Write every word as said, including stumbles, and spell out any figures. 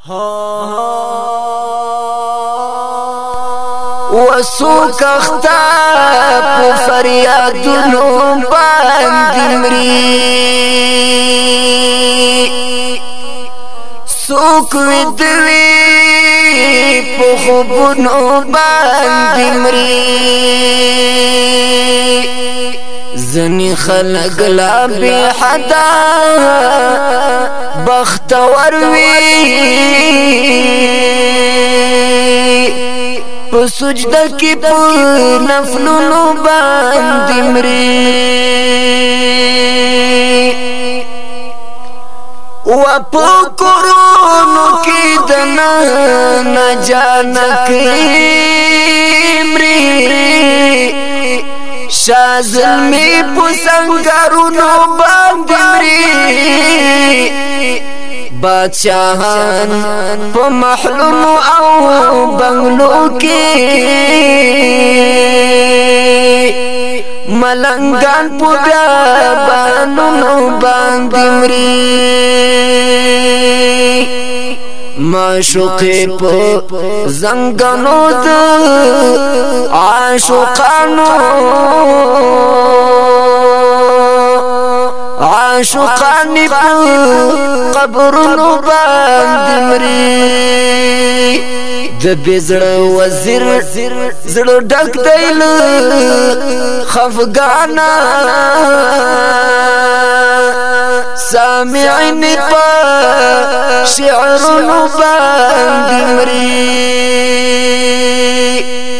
وسوک اختا پو فریادونو باندې مري سوک ودوی پو خوبونو باندې مري زنی خلق لا بی حدا بختور وی په سجده کې په نفلونو باندې مري و په کورونو کې د نه جانک مري شازل می په سنگارونو باندې مري بادشاہان په محلونو او بنگلو کې ملنگان په بیابانونو باندې مري معشوقې په زنګانو د عاشقانو عاشقانی په قبرونو باندې مري د بزړه وزیر زړه ډک دی له خفګانا سامعین په شعرونو باندې مري